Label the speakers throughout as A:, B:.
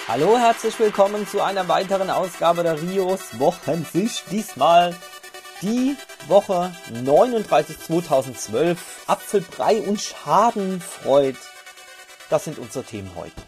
A: Hallo, herzlich willkommen zu einer weiteren Ausgabe der Rios Wochensicht. Diesmal die Woche 39 2012. Apfelbrei und Schadenfreude. Das sind unsere Themen heute.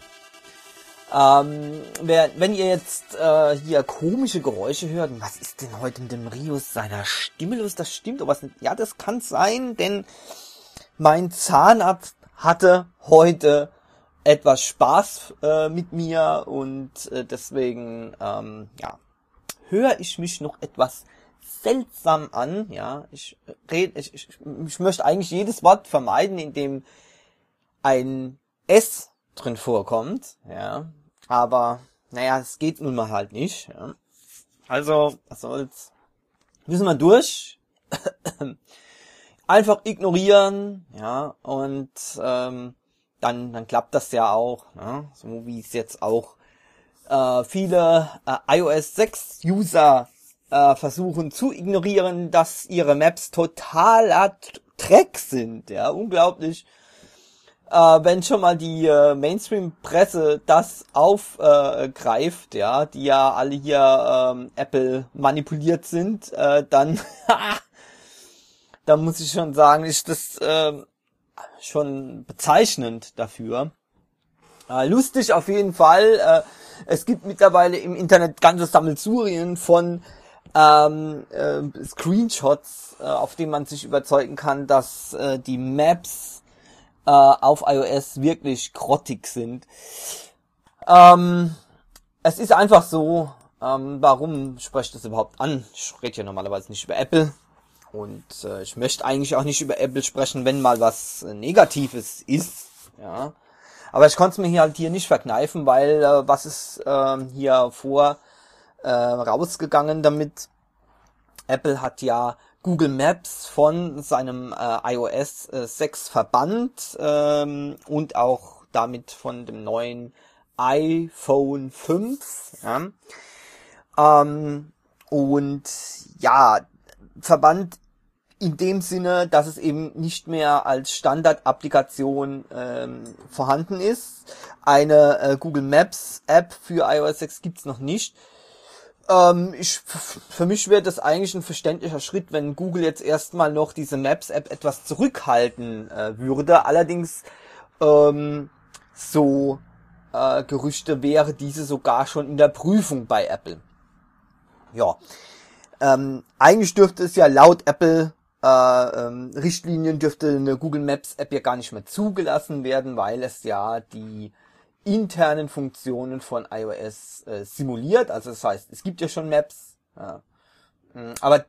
A: Wenn ihr jetzt hier komische Geräusche hört, was ist denn heute mit dem Rios seiner Stimme los? Das stimmt, aber ja, das kann sein, denn mein Zahnarzt hatte heute etwas Spaß mit mir und deswegen höre ich mich noch etwas seltsam an. Ja, ich möchte eigentlich jedes Wort vermeiden, in dem ein S drin vorkommt. Ja, aber naja, es geht nun mal halt nicht. Ja. Also, was soll's? Müssen wir durch. Einfach ignorieren. Ja, und dann klappt das ja auch, ne? So wie es jetzt auch viele iOS 6 User versuchen zu ignorieren, dass ihre Maps totaler Dreck sind, ja, unglaublich. Wenn schon mal die Mainstream-Presse das aufgreift, ja, die ja alle hier Apple manipuliert sind, dann muss ich schon sagen, ist das schon bezeichnend dafür. Lustig auf jeden Fall. Es gibt mittlerweile im Internet ganze Sammelsurien von Screenshots, auf denen man sich überzeugen kann, dass die Maps auf iOS wirklich grottig sind. Es ist einfach so, warum spreche ich das überhaupt an? Ich rede ja normalerweise nicht über Apple. Und ich möchte eigentlich auch nicht über Apple sprechen, wenn mal was Negatives ist. Ja, aber ich konnte es mir hier nicht verkneifen, weil was ist hier rausgegangen damit? Apple hat ja Google Maps von seinem iOS 6 verbannt und auch damit von dem neuen iPhone 5. Ja. Und ja, verbannt in dem Sinne, dass es eben nicht mehr als Standard-Applikation vorhanden ist. Eine Google Maps App für iOS 6 gibt's noch nicht. Für mich wäre das eigentlich ein verständlicher Schritt, wenn Google jetzt erstmal noch diese Maps App etwas zurückhalten würde. Allerdings Gerüchte wäre diese sogar schon in der Prüfung bei Apple. Ja. Eigentlich dürfte es ja laut Apple Richtlinien dürfte eine Google Maps App ja gar nicht mehr zugelassen werden, weil es ja die internen Funktionen von iOS simuliert. Also das heißt, es gibt ja schon Maps, ja. Aber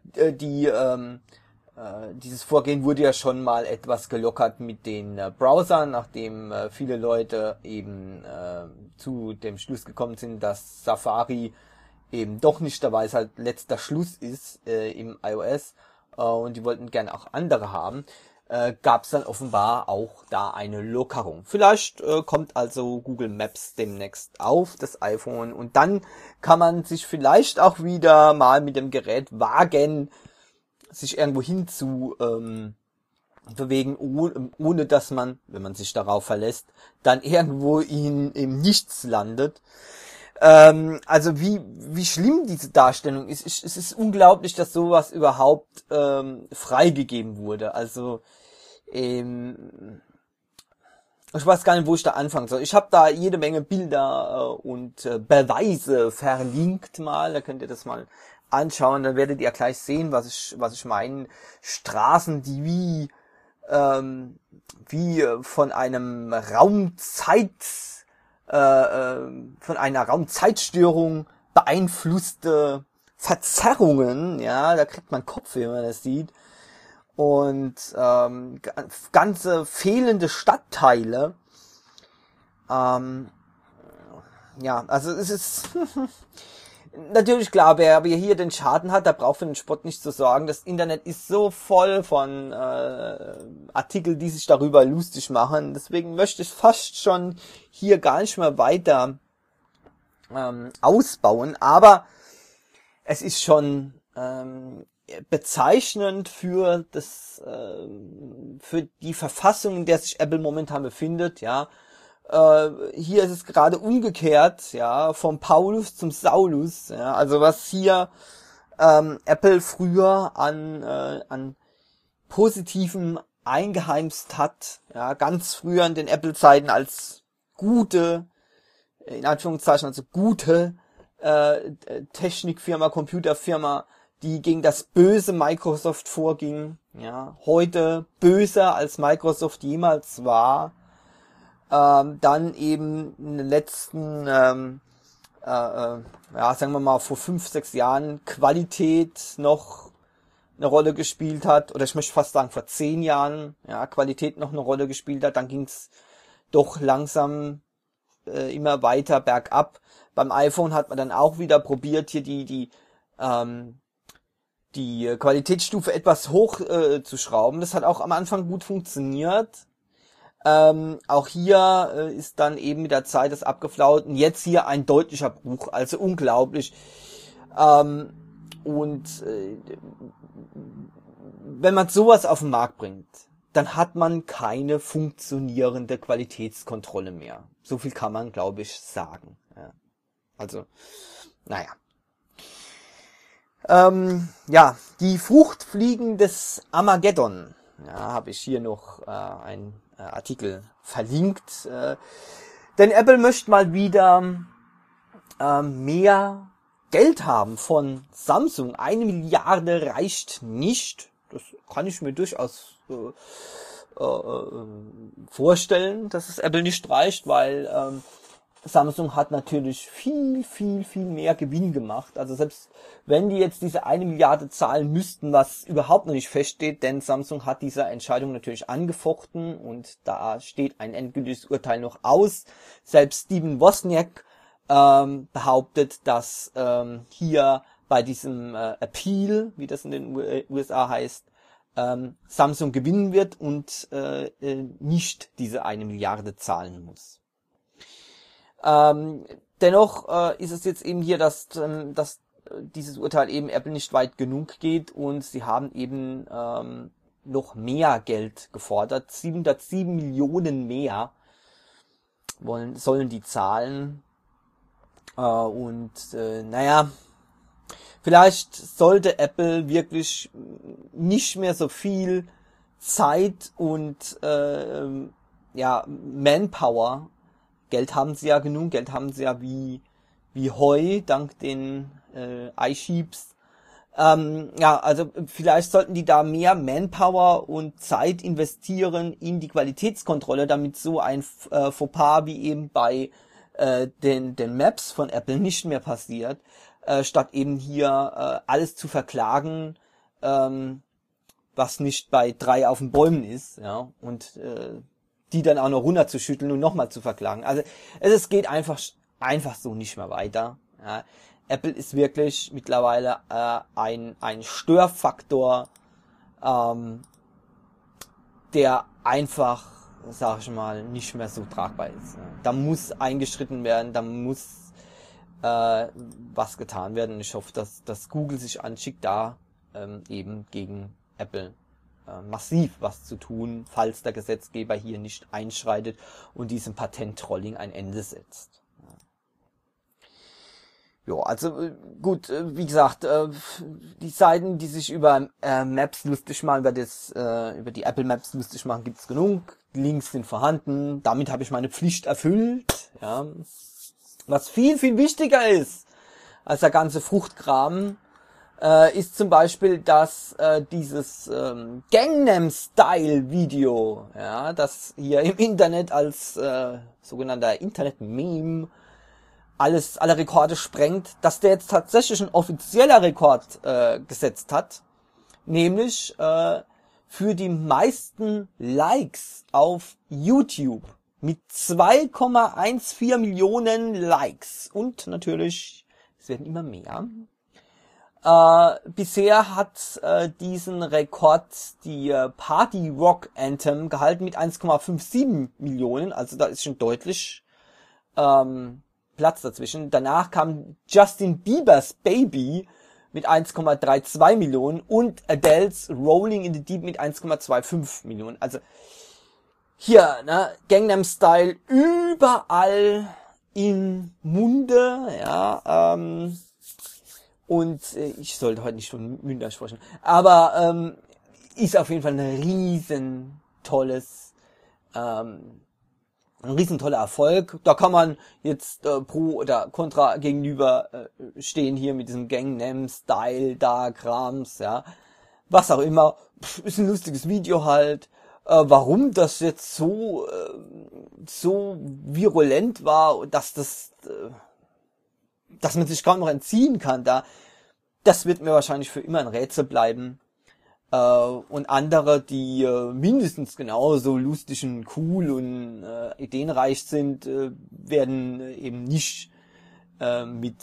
A: dieses Vorgehen wurde ja schon mal etwas gelockert mit den Browsern, nachdem viele Leute eben zu dem Schluss gekommen sind, dass Safari eben doch nicht dabei ist, halt letzter Schluss ist im iOS und die wollten gerne auch andere haben, gab es dann offenbar auch da eine Lockerung. Vielleicht kommt also Google Maps demnächst auf das iPhone und dann kann man sich vielleicht auch wieder mal mit dem Gerät wagen, sich irgendwo hin zu bewegen, ohne dass man, wenn man sich darauf verlässt, dann irgendwo im Nichts landet. Also wie schlimm diese Darstellung ist. Es ist unglaublich, dass sowas überhaupt freigegeben wurde. Also ich weiß gar nicht, wo ich da anfangen soll. Ich habe da jede Menge Bilder und Beweise verlinkt mal. Da könnt ihr das mal anschauen. Dann werdet ihr gleich sehen, was ich meine. Straßen, die wie von einem von einer Raumzeitstörung beeinflusste Verzerrungen, ja, da kriegt man Kopfweh, wenn man das sieht. Und ganze fehlende Stadtteile. Ja, also es ist natürlich klar, wer hier den Schaden hat, der braucht für den Spott nicht zu sorgen. Das Internet ist so voll von Artikeln, die sich darüber lustig machen. Deswegen möchte ich fast schon hier gar nicht mehr weiter ausbauen. Aber es ist schon bezeichnend für die Verfassung, in der sich Apple momentan befindet, ja. Hier ist es gerade umgekehrt, ja, vom Paulus zum Saulus, ja, also was hier Apple früher an Positivem eingeheimst hat, ja, ganz früher in den Apple-Zeiten als gute, in Anführungszeichen, also gute Technikfirma, Computerfirma, die gegen das böse Microsoft vorging, ja, heute böser als Microsoft jemals war, dann eben in den letzten, ja, sagen wir mal, vor 5, 6 Jahren Qualität noch eine Rolle gespielt hat, oder ich möchte fast sagen vor 10 Jahren, ja, Qualität noch eine Rolle gespielt hat, dann ging's doch langsam immer weiter bergab. Beim iPhone hat man dann auch wieder probiert, hier die Qualitätsstufe etwas hoch zu schrauben. Das hat auch am Anfang gut funktioniert. Auch hier ist dann eben mit der Zeit das abgeflaut und jetzt hier ein deutlicher Bruch, also unglaublich. Wenn man sowas auf den Markt bringt, dann hat man keine funktionierende Qualitätskontrolle mehr. So viel kann man, glaube ich, sagen. Ja. Also, naja. Ja, die Fruchtfliegen des Armageddon. Ja, habe ich hier noch einen Artikel verlinkt. Denn Apple möchte mal wieder mehr Geld haben von Samsung. 1 Milliarde reicht nicht. Das kann ich mir durchaus vorstellen, dass es Apple nicht reicht, weil Samsung hat natürlich viel mehr Gewinn gemacht. Also selbst wenn die jetzt diese 1 Milliarde zahlen müssten, was überhaupt noch nicht feststeht, denn Samsung hat diese Entscheidung natürlich angefochten und da steht ein endgültiges Urteil noch aus. Selbst Steven Wozniak behauptet, dass hier bei diesem Appeal, wie das in den USA heißt, Samsung gewinnen wird und nicht diese 1 Milliarde zahlen muss. Dennoch ist es jetzt eben hier, dass dieses Urteil eben Apple nicht weit genug geht und sie haben eben noch mehr Geld gefordert. 707 Millionen mehr sollen die zahlen. Naja, vielleicht sollte Apple wirklich nicht mehr so viel Zeit und Manpower, Geld haben sie ja genug, Geld haben sie ja wie Heu, dank den iSheeps. Also vielleicht sollten die da mehr Manpower und Zeit investieren in die Qualitätskontrolle, damit so ein Fauxpas wie eben bei den Maps von Apple nicht mehr passiert, statt eben hier alles zu verklagen, was nicht bei 3 auf den Bäumen ist, ja, und die dann auch noch runterzuschütteln und nochmal zu verklagen. Also es geht einfach so nicht mehr weiter. Ja. Apple ist wirklich mittlerweile ein Störfaktor, der einfach, sag ich mal, nicht mehr so tragbar ist. Ja. Da muss eingeschritten werden, da muss was getan werden. Ich hoffe, dass Google sich anschickt, da eben gegen Apple massiv was zu tun, falls der Gesetzgeber hier nicht einschreitet und diesem Patent-Trolling ein Ende setzt. Ja, also gut, wie gesagt, die Seiten, die sich über Maps lustig machen, über die Apple Maps lustig machen, gibt's genug. Links sind vorhanden. Damit habe ich meine Pflicht erfüllt. Ja. Was viel wichtiger ist als der ganze Fruchtkram, ist zum Beispiel, dass dieses Gangnam Style Video, ja, das hier im Internet als sogenannter Internet-Meme alle Rekorde sprengt, dass der jetzt tatsächlich ein offizieller Rekord gesetzt hat, nämlich für die meisten Likes auf YouTube mit 2,14 Millionen Likes und natürlich, es werden immer mehr. Bisher hat diesen Rekord die Party Rock Anthem gehalten mit 1,57 Millionen, also da ist schon deutlich Platz dazwischen. Danach kam Justin Biebers Baby mit 1,32 Millionen und Adele's Rolling in the Deep mit 1,25 Millionen. Also hier, ne, Gangnam Style überall im Munde, ja, und ich sollte heute nicht von Münder sprechen, aber ist auf jeden Fall ein riesentoller Erfolg. Da kann man jetzt pro oder contra gegenüber stehen hier mit diesem Gangnam Style, da Krams, ja, was auch immer. Ist ein lustiges Video halt. Warum das jetzt so virulent war, dass man sich kaum noch entziehen kann, das wird mir wahrscheinlich für immer ein Rätsel bleiben. Und andere, die mindestens genauso lustig und cool und ideenreich sind, werden eben nicht mal mit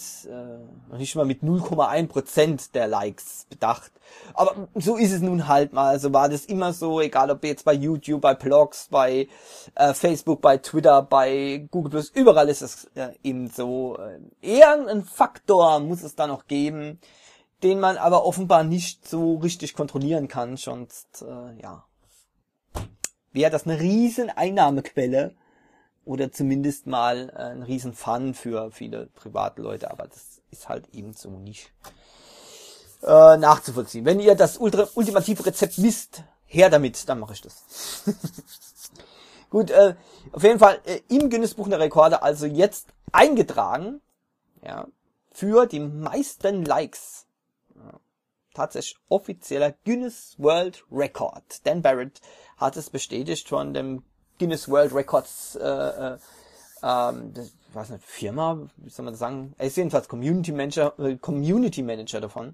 A: 0,1% der Likes bedacht. Aber so ist es nun halt mal. So war das immer so, egal ob jetzt bei YouTube, bei Blogs, bei Facebook, bei Twitter, bei Google+, überall ist es eben so. Eher ein Faktor muss es da noch geben, den man aber offenbar nicht so richtig kontrollieren kann. Sonst, wäre das eine riesen Einnahmequelle. Oder zumindest mal ein riesen Fun für viele Privatleute, aber das ist halt eben so nicht nachzuvollziehen. Wenn ihr das ultimative Rezept wisst, her damit, dann mache ich das. Gut, auf jeden Fall im Guinness-Buch der Rekorde also jetzt eingetragen, ja, für die meisten Likes. Ja, tatsächlich offizieller Guinness World Record. Dan Barrett hat es bestätigt von dem Guinness World Records, ich weiß nicht, Firma, wie soll man das sagen? Er ist jedenfalls Community Manager davon.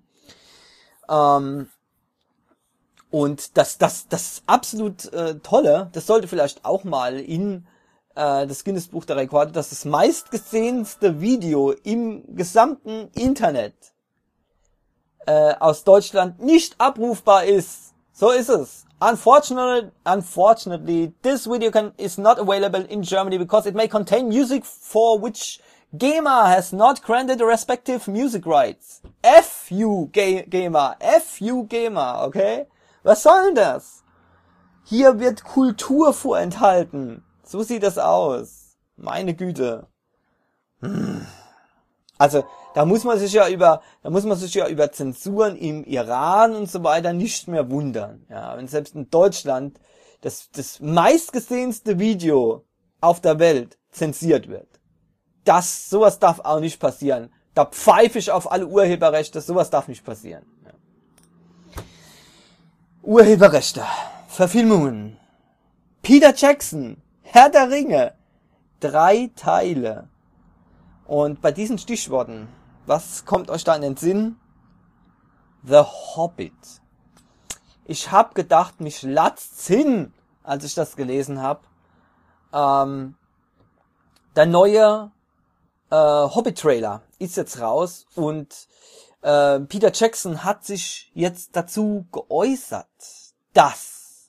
A: Und das absolut Tolle, das sollte vielleicht auch mal in das Guinness Buch der Rekorde, dass das meistgesehenste Video im gesamten Internet aus Deutschland nicht abrufbar ist. So ist es. Unfortunately, this video is not available in Germany because it may contain music for which GEMA has not granted the respective music rights. F you GEMA, okay? Was soll denn das? Hier wird Kultur vorenthalten. So sieht das aus. Meine Güte. Also, da muss man sich ja über Zensuren im Iran und so weiter nicht mehr wundern. Ja, wenn selbst in Deutschland das meistgesehenste Video auf der Welt zensiert wird. Sowas darf auch nicht passieren. Da pfeife ich auf alle Urheberrechte, sowas darf nicht passieren. Ja. Urheberrechte, Verfilmungen. Peter Jackson, Herr der Ringe, 3 Teile. Und bei diesen Stichworten, was kommt euch da in den Sinn? The Hobbit. Ich hab gedacht, mich latzt's hin, als ich das gelesen habe. Der neue Hobbit-Trailer ist jetzt raus und Peter Jackson hat sich jetzt dazu geäußert, dass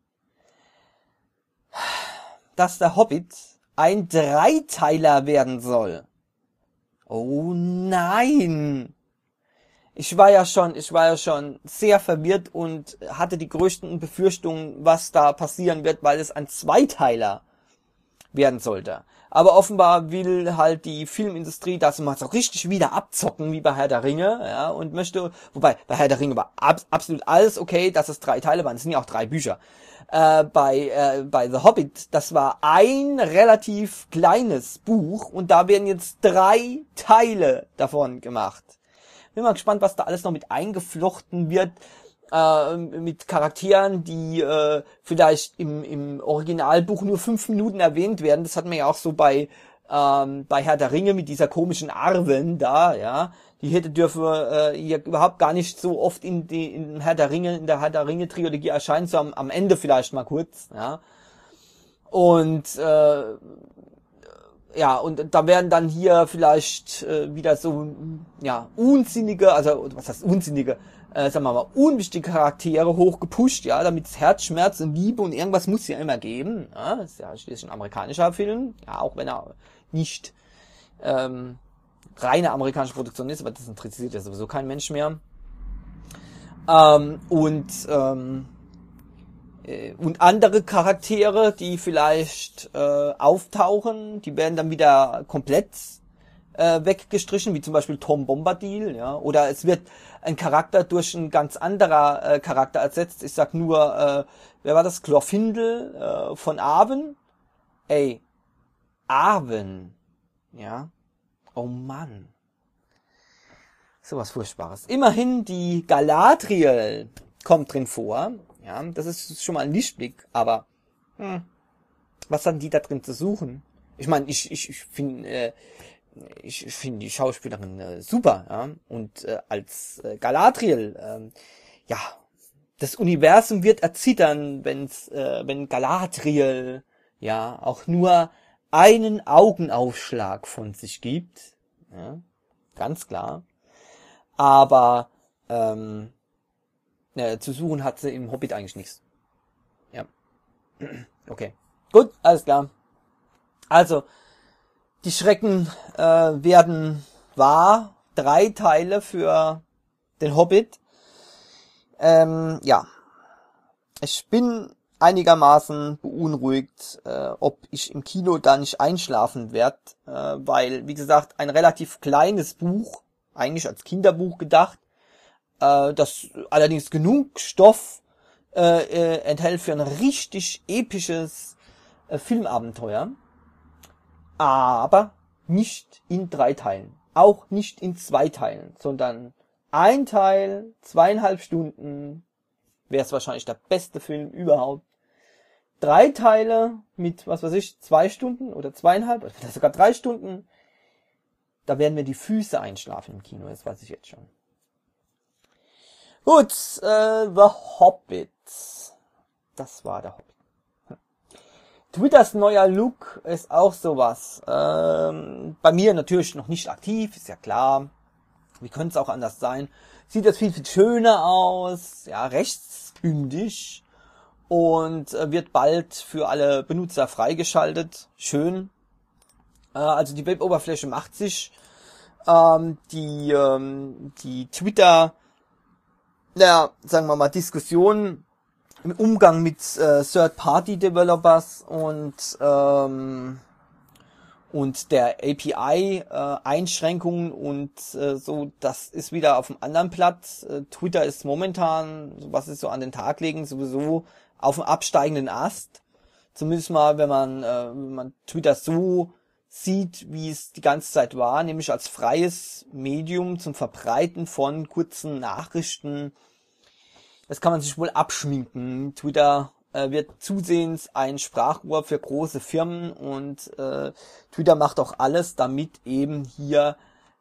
A: der Hobbit ein 3-Teiler werden soll. Oh nein! Ich war ja schon sehr verwirrt und hatte die größten Befürchtungen, was da passieren wird, weil es ein 2-Teiler werden sollte. Aber offenbar will halt die Filmindustrie das mal so richtig wieder abzocken, wie bei Herr der Ringe, ja, und möchte, wobei, bei Herr der Ringe war absolut alles okay, dass es 3 Teile waren, es sind ja auch 3 Bücher. Bei The Hobbit, das war ein relativ kleines Buch und da werden jetzt 3 Teile davon gemacht. Bin mal gespannt, was da alles noch mit eingeflochten wird, mit Charakteren, die vielleicht im Originalbuch nur 5 Minuten erwähnt werden. Das hat man ja auch so bei Herr der Ringe mit dieser komischen Arwen da, ja. Die dürfe hier überhaupt gar nicht so oft in der Herr der Ringe Trilogie erscheinen, so am Ende vielleicht mal kurz, ja. Und und da werden dann hier vielleicht wieder so unsinnige, also was heißt unsinnige, sagen wir mal, unwichtige Charaktere hochgepusht, ja, damit es Herzschmerz und Liebe und irgendwas muss es ja immer geben. Ja, das ist ja schließlich ein amerikanischer Film, ja, auch wenn er nicht reine amerikanische Produktion ist, aber das interessiert ja sowieso kein Mensch mehr. und andere Charaktere, die vielleicht auftauchen, die werden dann wieder komplett weggestrichen, wie zum Beispiel Tom Bombadil, ja, oder es wird ein Charakter durch ein ganz anderer Charakter ersetzt. Ich sag nur, wer war das? Glorfindel von Arwen. Ey, Arwen, ja, oh Mann, sowas Furchtbares. Immerhin die Galadriel kommt drin vor, ja, das ist schon mal ein Lichtblick, aber was haben die da drin zu suchen? Ich meine, ich finde die Schauspielerin super, ja, und als Galadriel, ja, das Universum wird erzittern, wenn Galadriel, ja, auch nur einen Augenaufschlag von sich gibt, ja, ganz klar, aber zu suchen hat sie im Hobbit eigentlich nichts, ja, okay, gut, alles klar, also, die Schrecken werden wahr. 3 Teile für den Hobbit. Ja. Ich bin einigermaßen beunruhigt, ob ich im Kino da nicht einschlafen werde, weil, wie gesagt, ein relativ kleines Buch, eigentlich als Kinderbuch gedacht, das allerdings genug Stoff enthält für ein richtig episches Filmabenteuer. Aber nicht in 3 Teilen. Auch nicht in 2 Teilen, sondern ein Teil, 2,5 Stunden, wäre es wahrscheinlich der beste Film überhaupt. 3 Teile mit, was weiß ich, 2 Stunden oder 2,5, oder vielleicht sogar 3 Stunden. Da werden mir die Füße einschlafen im Kino, das weiß ich jetzt schon. Gut, The Hobbit. Das war der Hobbit. Twitters neuer Look ist auch sowas. Bei mir natürlich noch nicht aktiv, ist ja klar. Wie könnte es auch anders sein? Sieht jetzt viel, viel schöner aus, ja, rechtsbündig und wird bald für alle Benutzer freigeschaltet. Schön. Also die Web-Oberfläche macht sich. Die Twitter, ja, sagen wir mal, Diskussionen im Umgang mit Third-Party-Developers und der API-Einschränkungen und so, das ist wieder auf einem anderen Blatt. Twitter ist momentan, was ist so an den Tag legen, sowieso auf dem absteigenden Ast. Zumindest mal, wenn man Twitter so sieht, wie es die ganze Zeit war, nämlich als freies Medium zum Verbreiten von kurzen Nachrichten. Das kann man sich wohl abschminken. Twitter wird zusehends ein Sprachrohr für große Firmen und Twitter macht auch alles, damit eben hier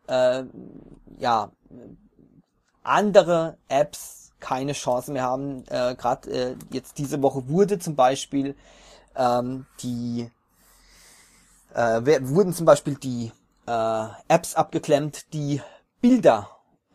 A: andere Apps keine Chance mehr haben. Gerade jetzt diese Woche wurde zum Beispiel wurden zum Beispiel die Apps abgeklemmt, die Bilder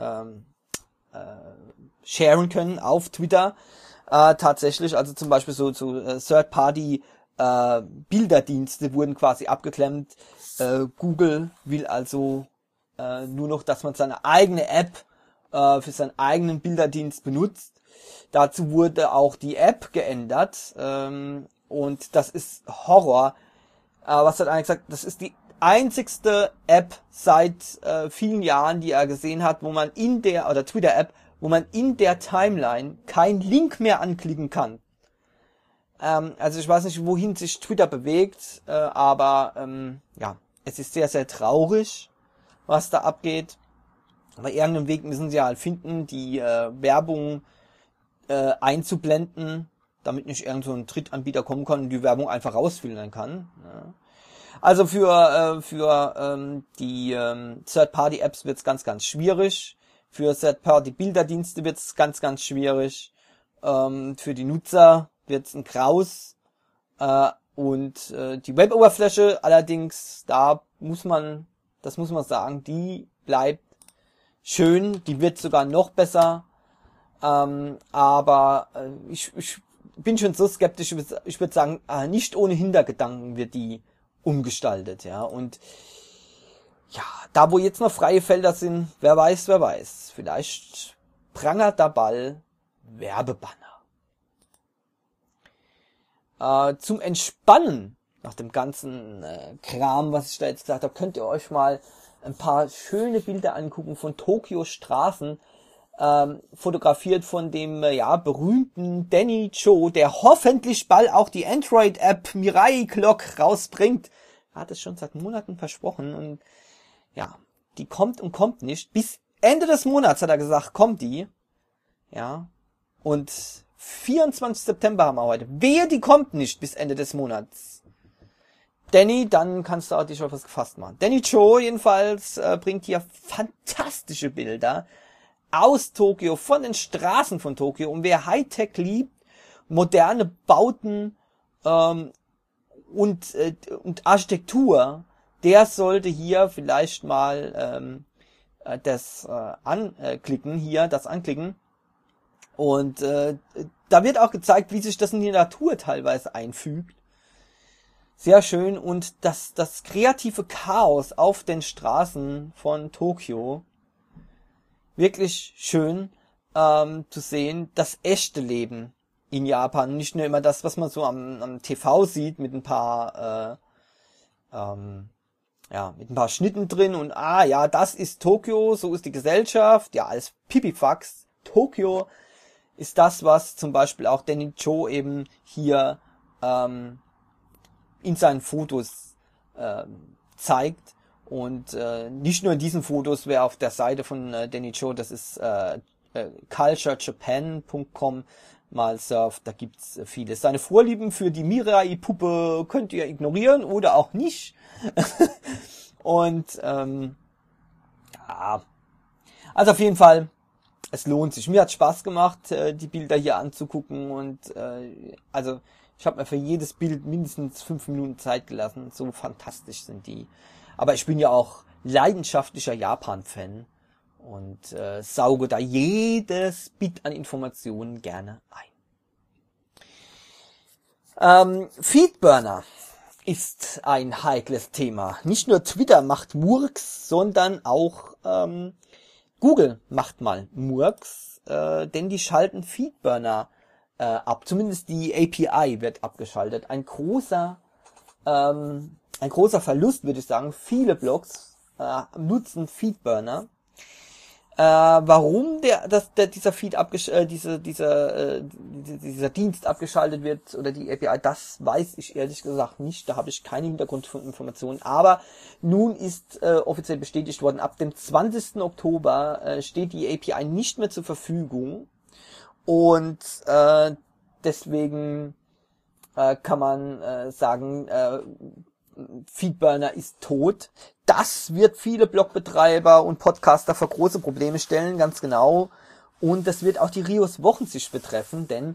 A: sharen können auf Twitter. Tatsächlich, also zum Beispiel so Third-Party Bilderdienste wurden quasi abgeklemmt. Google will also nur noch, dass man seine eigene App für seinen eigenen Bilderdienst benutzt. Dazu wurde auch die App geändert und das ist Horror. Was hat einer gesagt? Das ist die einzigste App seit vielen Jahren, die er gesehen hat, wo man oder Twitter-App, wo man in der Timeline keinen Link mehr anklicken kann. Also ich weiß nicht, wohin sich Twitter bewegt, aber ja, es ist sehr, sehr traurig, was da abgeht. Bei irgendeinem Weg müssen sie halt finden, die Werbung einzublenden, damit nicht irgend so ein Drittanbieter kommen kann und die Werbung einfach rausfiltern kann. Ja. Also für die Third-Party-Apps wird's ganz, ganz schwierig. Für Third-Party-Bilderdienste wird's ganz, ganz schwierig. Für die Nutzer wird's ein Graus. Und die Web-Oberfläche allerdings, das muss man sagen, die bleibt schön. Die wird sogar noch besser. Aber ich bin schon so skeptisch. Ich würde sagen, nicht ohne Hintergedanken wird die umgestaltet, ja. Und ja, da wo jetzt noch freie Felder sind, wer weiß. Vielleicht prangert der Ball Werbebanner. zum Entspannen nach dem ganzen Kram, was ich da jetzt gesagt habe, könnt ihr euch mal ein paar schöne Bilder angucken von Tokio Straßen, fotografiert von dem berühmten Danny Cho, der hoffentlich bald auch die Android-App Mirai Clock rausbringt. Er hat es schon seit Monaten versprochen und ja, die kommt und kommt nicht. Bis Ende des Monats hat er gesagt, kommt die. Ja, und 24. September haben wir heute. Wehe, die kommt nicht bis Ende des Monats. Danny, dann kannst du auch dich auf was gefasst machen. Danny Cho jedenfalls bringt hier fantastische Bilder aus Tokio, von den Straßen von Tokio. Und wer Hightech liebt, moderne Bauten und Architektur, der sollte hier vielleicht mal das anklicken. Und da wird auch gezeigt, wie sich das in die Natur teilweise einfügt. Sehr schön. Und das kreative Chaos auf den Straßen von Tokio. Wirklich schön zu sehen, das echte Leben in Japan. Nicht nur immer das, was man so am TV sieht, mit ein paar mit ein paar Schnitten drin und das ist Tokio, so ist die Gesellschaft, ja, alles Pipifax. Tokio ist das, was zum Beispiel auch Danny Cho eben hier in seinen Fotos zeigt. Und nicht nur in diesen Fotos, wer auf der Seite von Danny Cho, das ist culturejapan.com, mal surft, da gibt's vieles. Seine Vorlieben für die Mirai-Puppe könnt ihr ignorieren oder auch nicht. Und also auf jeden Fall, es lohnt sich. Mir hat Spaß gemacht, die Bilder hier anzugucken und also ich habe mir für jedes Bild mindestens 5 Minuten Zeit gelassen. So fantastisch sind die. Aber ich bin ja auch leidenschaftlicher Japan-Fan und sauge da jedes Bit an Informationen gerne ein. Feedburner ist ein heikles Thema. Nicht nur Twitter macht Murks, sondern auch Google macht mal Murks, denn die schalten Feedburner ab. Zumindest die API wird abgeschaltet. Ein großer Verlust, würde ich sagen. Viele Blogs nutzen Feedburner. Warum dieser Feed dieser Dienst abgeschaltet wird oder die API, das weiß ich ehrlich gesagt nicht. Da habe ich keine Hintergrundinformationen. Aber nun ist offiziell bestätigt worden, ab dem 20. Oktober steht die API nicht mehr zur Verfügung. Und deswegen kann man sagen, Feedburner ist tot. Das wird viele Blogbetreiber und Podcaster vor große Probleme stellen, ganz genau. Und das wird auch die Rios Wochensicht betreffen, denn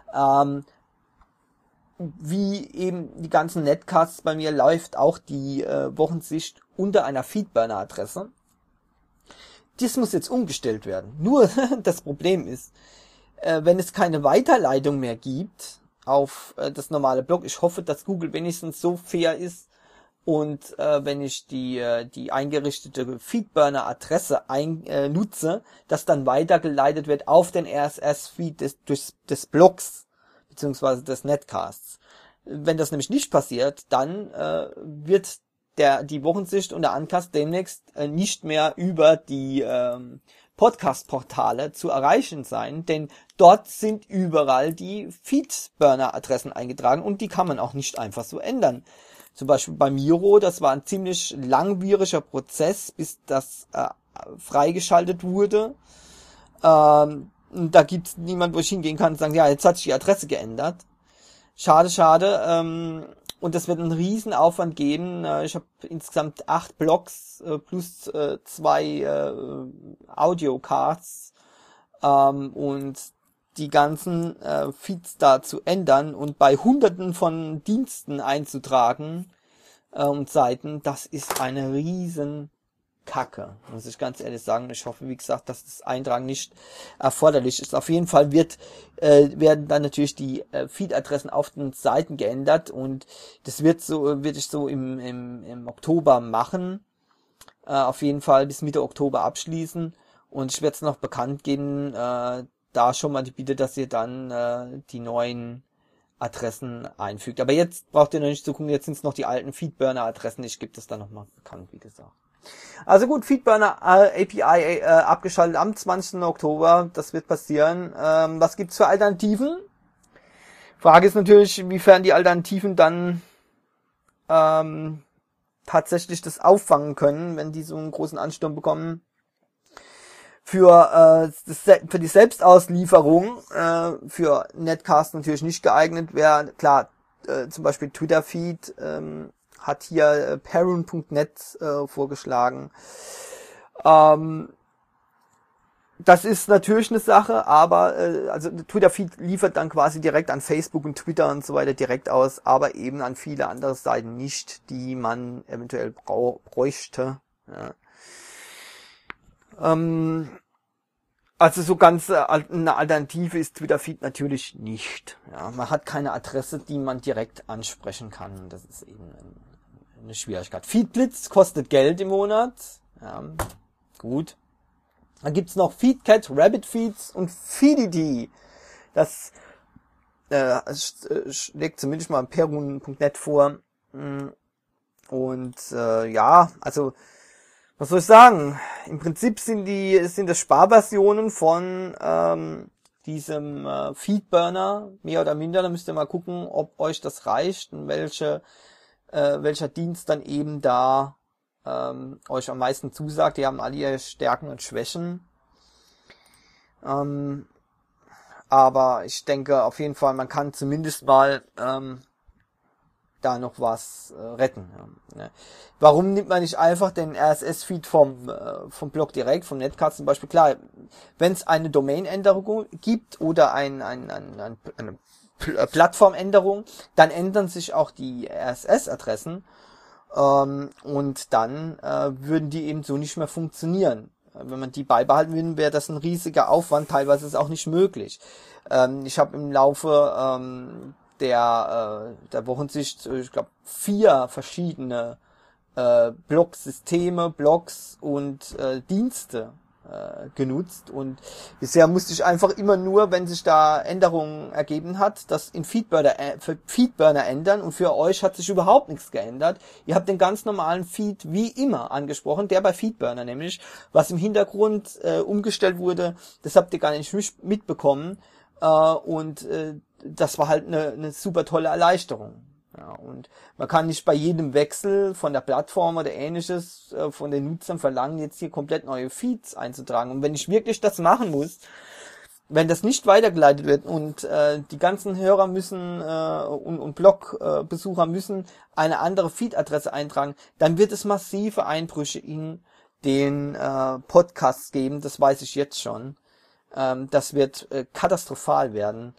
A: wie eben die ganzen Netcasts bei mir läuft auch die Wochensicht unter einer Feedburner-Adresse. Das muss jetzt umgestellt werden. Nur das Problem ist, wenn es keine Weiterleitung mehr gibt auf das normale Blog, ich hoffe, dass Google wenigstens so fair ist und wenn ich die eingerichtete Feedburner-Adresse nutze, dass dann weitergeleitet wird auf den RSS-Feed des Blogs beziehungsweise des Netcasts. Wenn das nämlich nicht passiert, dann wird die Wochensicht und der Uncast demnächst nicht mehr über die Podcast-Portale zu erreichen sein, denn dort sind überall die Feedburner-Adressen eingetragen und die kann man auch nicht einfach so ändern. Zum Beispiel bei Miro, das war ein ziemlich langwieriger Prozess, bis das freigeschaltet wurde. Da gibt's niemand, wo ich hingehen kann und sagen, ja, jetzt hat sich die Adresse geändert. Schade. Und das wird einen riesen Aufwand geben. Ich habe insgesamt 8 Blogs plus 2 Audiocasts und die ganzen Feeds da zu ändern und bei Hunderten von Diensten einzutragen und Seiten, das ist eine riesen Kacke, muss ich ganz ehrlich sagen. Ich hoffe, wie gesagt, dass das Eintragen nicht erforderlich ist. Auf jeden Fall werden dann natürlich die Feed-Adressen auf den Seiten geändert und das werde ich so im Oktober machen. Auf jeden Fall bis Mitte Oktober abschließen und ich werde es noch bekannt geben, da schon mal die Bitte, dass ihr dann die neuen Adressen einfügt. Aber jetzt braucht ihr noch nicht zu gucken, jetzt sind es noch die alten Feedburner-Adressen. Ich gebe das dann nochmal bekannt, wie gesagt. Also gut, Feedburner API abgeschaltet am 20. Oktober. Das wird passieren. Was gibt's für Alternativen? Frage ist natürlich, inwiefern die Alternativen dann tatsächlich das auffangen können, wenn die so einen großen Ansturm bekommen. Für die Selbstauslieferung für Netcast natürlich nicht geeignet wäre. Klar, zum Beispiel Twitter-Feed hat hier Perun.net vorgeschlagen. Das ist natürlich eine Sache, aber also Twitter-Feed liefert dann quasi direkt an Facebook und Twitter und so weiter direkt aus, aber eben an viele andere Seiten nicht, die man eventuell bräuchte. Ja. Also so ganz eine Alternative ist Twitter-Feed natürlich nicht. Ja, man hat keine Adresse, die man direkt ansprechen kann. Das ist eben eine Schwierigkeit. Feedblitz kostet Geld im Monat. Ja, gut. Dann gibt's noch Feedcat, Rabbit Feeds und Feedity. Das schlägt zumindest mal Perun.net vor. Und ja, also was soll ich sagen? Im Prinzip sind das Sparversionen von diesem Feedburner, mehr oder minder. Da müsst ihr mal gucken, ob euch das reicht und welcher Dienst dann eben da euch am meisten zusagt. Die haben alle ihre Stärken und Schwächen. Aber ich denke auf jeden Fall, man kann zumindest mal da noch was retten. Ja. Warum nimmt man nicht einfach den RSS-Feed vom Blog direkt, vom Netcast zum Beispiel? Klar, wenn es eine Domain-Änderung gibt oder eine Plattformänderung, dann ändern sich auch die RSS-Adressen und dann würden die eben so nicht mehr funktionieren. Wenn man die beibehalten würde, wäre das ein riesiger Aufwand, teilweise ist es auch nicht möglich. Ich habe im Laufe der Wochensicht, ich glaube, 4 verschiedene Blog-Systeme, Blogs und Dienste genutzt und bisher musste ich einfach immer nur, wenn sich da Änderungen ergeben hat, das in Feedburner ändern und für euch hat sich überhaupt nichts geändert. Ihr habt den ganz normalen Feed wie immer angesprochen, der bei Feedburner nämlich, was im Hintergrund umgestellt wurde, das habt ihr gar nicht mitbekommen und das war halt eine super tolle Erleichterung. Ja, und man kann nicht bei jedem Wechsel von der Plattform oder ähnliches von den Nutzern verlangen, jetzt hier komplett neue Feeds einzutragen. Und wenn ich wirklich das machen muss, wenn das nicht weitergeleitet wird und die ganzen Hörer müssen und Blogbesucher müssen eine andere Feed-Adresse eintragen, dann wird es massive Einbrüche in den Podcasts geben. Das weiß ich jetzt schon. Das wird katastrophal werden.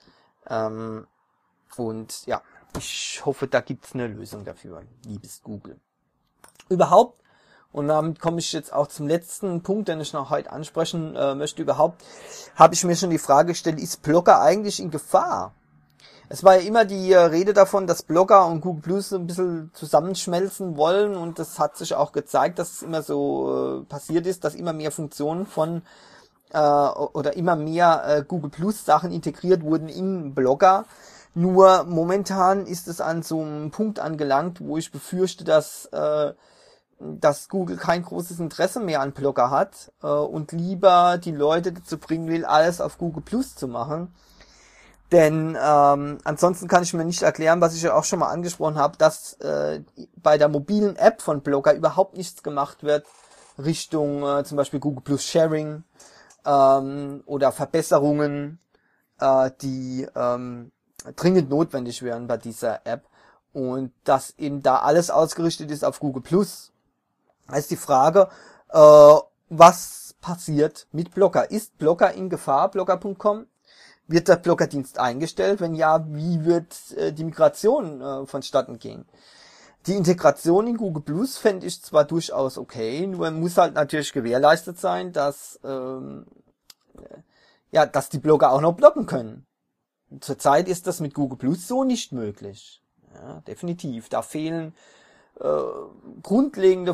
A: Und ja, ich hoffe, da gibt's eine Lösung dafür, liebes Google. Überhaupt, und damit komme ich jetzt auch zum letzten Punkt, den ich noch heute ansprechen möchte, überhaupt habe ich mir schon die Frage gestellt, ist Blogger eigentlich in Gefahr? Es war ja immer die Rede davon, dass Blogger und Google Plus ein bisschen zusammenschmelzen wollen und das hat sich auch gezeigt, dass es immer so passiert ist, dass immer mehr Funktionen von oder immer mehr Google Plus Sachen integriert wurden in Blogger. Nur momentan ist es an so einem Punkt angelangt, wo ich befürchte, dass Google kein großes Interesse mehr an Blogger hat und lieber die Leute dazu bringen will, alles auf Google Plus zu machen. Denn ansonsten kann ich mir nicht erklären, was ich ja auch schon mal angesprochen habe, dass bei der mobilen App von Blogger überhaupt nichts gemacht wird Richtung zum Beispiel Google Plus Sharing oder Verbesserungen, die dringend notwendig wären bei dieser App und dass eben da alles ausgerichtet ist auf Google Plus. Heißt die Frage, was passiert mit Blogger? Ist Blogger in Gefahr, Blogger.com? Wird der Bloggerdienst eingestellt? Wenn ja, wie wird die Migration vonstatten gehen? Die Integration in Google Plus fände ich zwar durchaus okay, nur muss halt natürlich gewährleistet sein, dass die Blogger auch noch bloggen können. Zurzeit ist das mit Google Plus so nicht möglich. Ja, definitiv. Da fehlen grundlegende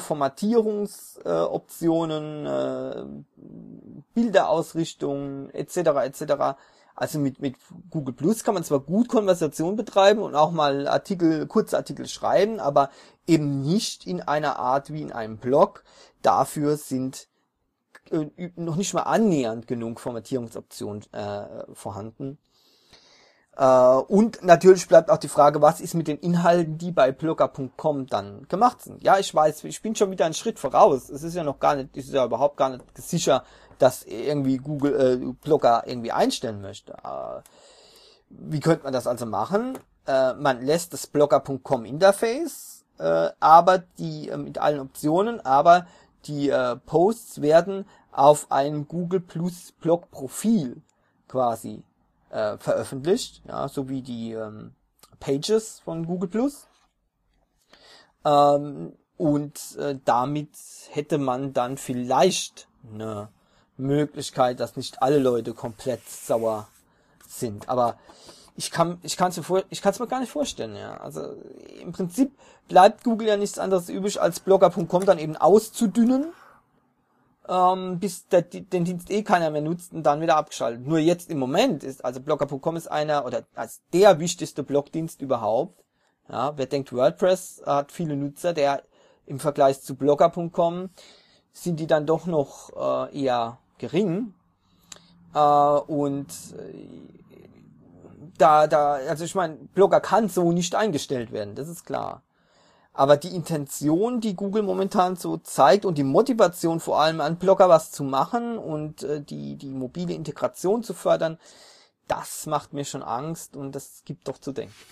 A: Formatierungsoptionen, Bilderausrichtungen etc. etc. Also mit Google Plus kann man zwar gut Konversation betreiben und auch mal kurze Artikel schreiben, aber eben nicht in einer Art wie in einem Blog. Dafür sind noch nicht mal annähernd genug Formatierungsoptionen vorhanden. Und natürlich bleibt auch die Frage, was ist mit den Inhalten, die bei blogger.com dann gemacht sind. Ja, ich weiß, ich bin schon wieder einen Schritt voraus. Es ist ja überhaupt gar nicht sicher, dass irgendwie Blogger irgendwie einstellen möchte. Wie könnte man das also machen? Man lässt das blogger.com Interface, aber mit allen Optionen, aber die Posts werden auf ein Google Plus Blog Profil quasi veröffentlicht, ja, so wie die Pages von Google Plus. Und damit hätte man dann vielleicht eine Möglichkeit, dass nicht alle Leute komplett sauer sind. Aber ich kann es mir gar nicht vorstellen, ja. Also im Prinzip bleibt Google ja nichts anderes übrig, als blogger.com dann eben auszudünnen, bis den Dienst keiner mehr nutzt und dann wieder abgeschaltet. Nur jetzt im Moment ist, also blogger.com ist als der wichtigste Blogdienst überhaupt. Ja, wer denkt, WordPress hat viele Nutzer, der im Vergleich zu blogger.com sind die dann doch noch eher gering. Also ich meine, Blogger kann so nicht eingestellt werden, das ist klar. Aber die Intention, die Google momentan so zeigt und die Motivation vor allem an Blogger was zu machen und die mobile Integration zu fördern, das macht mir schon Angst und das gibt doch zu denken.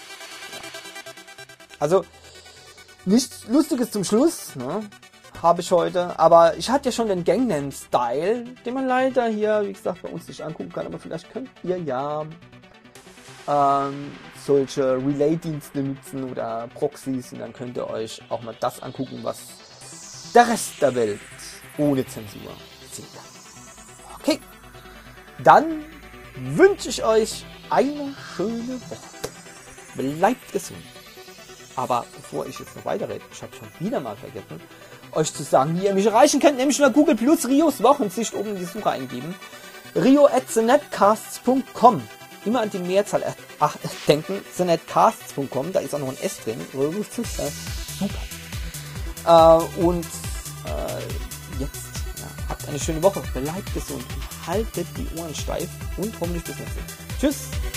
A: Also, nichts Lustiges zum Schluss, ne, habe ich heute. Aber ich hatte ja schon den Gangnam Style, den man leider hier, wie gesagt, bei uns nicht angucken kann. Aber vielleicht könnt ihr ja solche Relay-Dienste nutzen oder Proxys und dann könnt ihr euch auch mal das angucken, was der Rest der Welt ohne Zensur sieht. Okay, dann wünsche ich euch eine schöne Woche. Bleibt gesund. Aber bevor ich jetzt noch weiterrede, ich habe schon wieder mal vergessen, euch zu sagen, wie ihr mich erreichen könnt, nämlich über Google Plus Rios Wochensicht oben in die Suche eingeben. rio@thenetcasts.com. Immer an die Mehrzahl denken, thenetcasts.com, da ist auch noch ein S drin. Super. Jetzt habt eine schöne Woche, bleibt gesund und haltet die Ohren steif und hoffentlich bis nächstes Mal. Tschüss.